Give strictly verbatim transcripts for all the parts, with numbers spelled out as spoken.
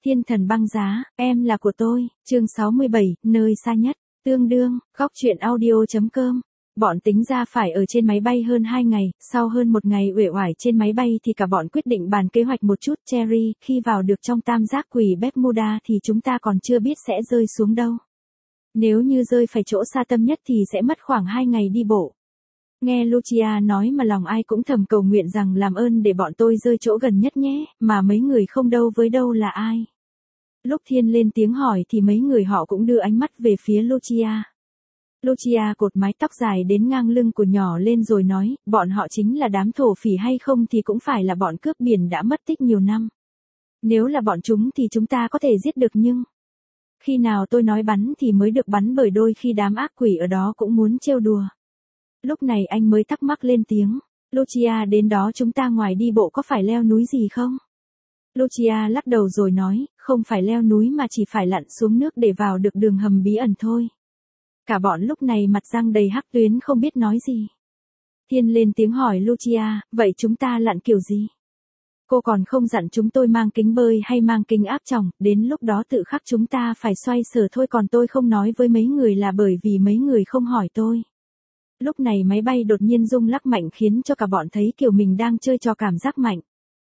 Thiên thần băng giá, em là của tôi, chương sáu mươi bảy, nơi xa nhất, tương đương, góc truyện audio.com. Bọn tính ra phải ở trên máy bay hơn hai ngày, sau hơn một ngày uể oải trên máy bay thì cả bọn quyết định bàn kế hoạch một chút. Cherry, khi vào được trong tam giác quỷ Bermuda thì chúng ta còn chưa biết sẽ rơi xuống đâu. Nếu như rơi phải chỗ xa tâm nhất thì sẽ mất khoảng hai ngày đi bộ. Nghe Lucia nói mà lòng ai cũng thầm cầu nguyện rằng làm ơn để bọn tôi rơi chỗ gần nhất nhé, mà mấy người không đâu với đâu là ai. Lúc Thiên lên tiếng hỏi thì mấy người họ cũng đưa ánh mắt về phía Lucia. Lucia cột mái tóc dài đến ngang lưng của nhỏ lên rồi nói, bọn họ chính là đám thổ phỉ hay không thì cũng phải là bọn cướp biển đã mất tích nhiều năm. Nếu là bọn chúng thì chúng ta có thể giết được nhưng... Khi nào tôi nói bắn thì mới được bắn bởi đôi khi đám ác quỷ ở đó cũng muốn trêu đùa. Lúc này anh mới thắc mắc lên tiếng, Lucia đến đó chúng ta ngoài đi bộ có phải leo núi gì không? Lucia lắc đầu rồi nói, không phải leo núi mà chỉ phải lặn xuống nước để vào được đường hầm bí ẩn thôi. Cả bọn lúc này mặt răng đầy hắc tuyến không biết nói gì. Thiên lên tiếng hỏi Lucia, vậy chúng ta lặn kiểu gì? Cô còn không dặn chúng tôi mang kính bơi hay mang kính áp tròng, đến lúc đó tự khắc chúng ta phải xoay sở thôi, còn tôi không nói với mấy người là bởi vì mấy người không hỏi tôi. Lúc này máy bay đột nhiên rung lắc mạnh khiến cho cả bọn thấy kiểu mình đang chơi trò cảm giác mạnh.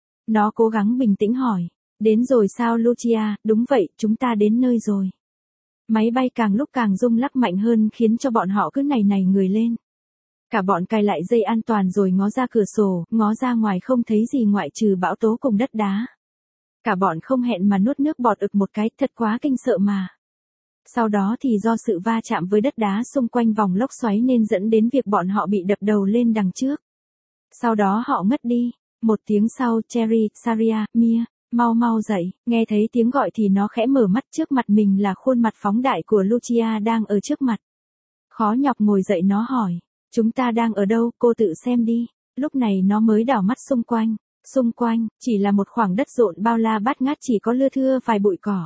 Nó cố gắng bình tĩnh hỏi, đến rồi sao Lucia? Đúng vậy, chúng ta đến nơi rồi. Máy bay càng lúc càng rung lắc mạnh hơn khiến cho bọn họ cứ nảy nảy người lên. Cả bọn cài lại dây an toàn rồi ngó ra cửa sổ, ngó ra ngoài không thấy gì ngoại trừ bão tố cùng đất đá. Cả bọn không hẹn mà nuốt nước bọt ực một cái, thật quá kinh sợ mà. Sau đó thì do sự va chạm với đất đá xung quanh vòng lốc xoáy nên dẫn đến việc bọn họ bị đập đầu lên đằng trước. Sau đó họ ngất đi. Một tiếng sau, Cherry, Saria, Mia, mau mau dậy, nghe thấy tiếng gọi thì nó khẽ mở mắt, trước mặt mình là khuôn mặt phóng đại của Lucia đang ở trước mặt. Khó nhọc ngồi dậy nó hỏi, chúng ta đang ở đâu, cô tự xem đi. Lúc này nó mới đảo mắt xung quanh, xung quanh, chỉ là một khoảng đất rộn bao la bát ngát chỉ có lưa thưa vài bụi cỏ.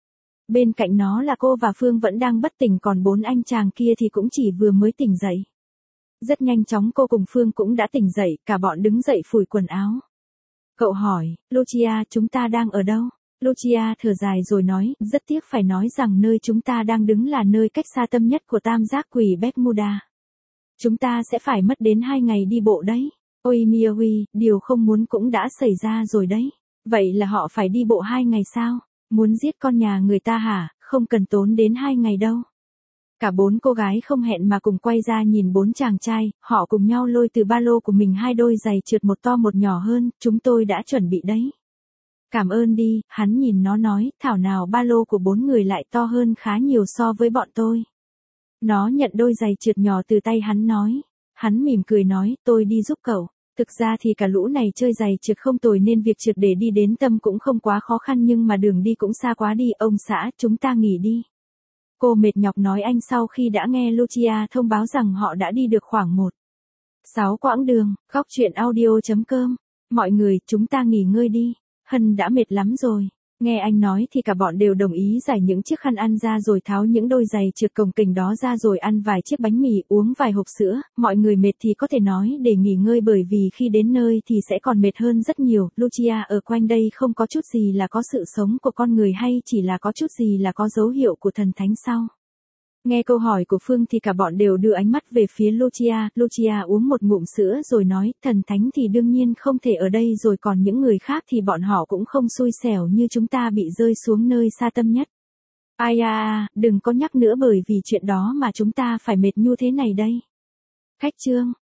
Bên cạnh nó là cô và Phương vẫn đang bất tỉnh, còn bốn anh chàng kia thì cũng chỉ vừa mới tỉnh dậy. Rất nhanh chóng cô cùng Phương cũng đã tỉnh dậy, cả bọn đứng dậy phủi quần áo. Cậu hỏi, Lucia, chúng ta đang ở đâu? Lucia thở dài rồi nói, rất tiếc phải nói rằng nơi chúng ta đang đứng là nơi cách xa tâm nhất của tam giác quỷ Bermuda. Chúng ta sẽ phải mất đến hai ngày đi bộ đấy. Ôi Miaoi, điều không muốn cũng đã xảy ra rồi đấy. Vậy là họ phải đi bộ hai ngày sao? Muốn giết con nhà người ta hả? Không cần tốn đến hai ngày đâu. Cả bốn cô gái không hẹn mà cùng quay ra nhìn bốn chàng trai, họ cùng nhau lôi từ ba lô của mình hai đôi giày trượt một to một nhỏ hơn, chúng tôi đã chuẩn bị đấy. Cảm ơn đi, hắn nhìn nó nói, thảo nào ba lô của bốn người lại to hơn khá nhiều so với bọn tôi. Nó nhận đôi giày trượt nhỏ từ tay hắn nói. Hắn mỉm cười nói, tôi đi giúp cậu. Thực ra thì cả lũ này chơi giày trượt không tồi nên việc trượt để đi đến tâm cũng không quá khó khăn, nhưng mà đường đi cũng xa quá đi. Ông xã, chúng ta nghỉ đi. Cô mệt nhọc nói anh sau khi đã nghe Lucia thông báo rằng họ đã đi được khoảng một sáu quãng đường. Góc truyện audio.com. Mọi người, chúng ta nghỉ ngơi đi. Hân đã mệt lắm rồi. Nghe anh nói thì cả bọn đều đồng ý giải những chiếc khăn ăn ra rồi tháo những đôi giày trượt cồng kềnh đó ra rồi ăn vài chiếc bánh mì, uống vài hộp sữa. Mọi người mệt thì có thể nói để nghỉ ngơi bởi vì khi đến nơi thì sẽ còn mệt hơn rất nhiều. Lucia, ở quanh đây không có chút gì là có sự sống của con người hay chỉ là có chút gì là có dấu hiệu của thần thánh sao? Nghe câu hỏi của Phương thì cả bọn đều đưa ánh mắt về phía Lucia. Lucia uống một ngụm sữa rồi nói, thần thánh thì đương nhiên không thể ở đây rồi, còn những người khác thì bọn họ cũng không xui xẻo như chúng ta bị rơi xuống nơi xa tâm nhất. Ai à, đừng có nhắc nữa bởi vì chuyện đó mà chúng ta phải mệt như thế này đây. Khách trương.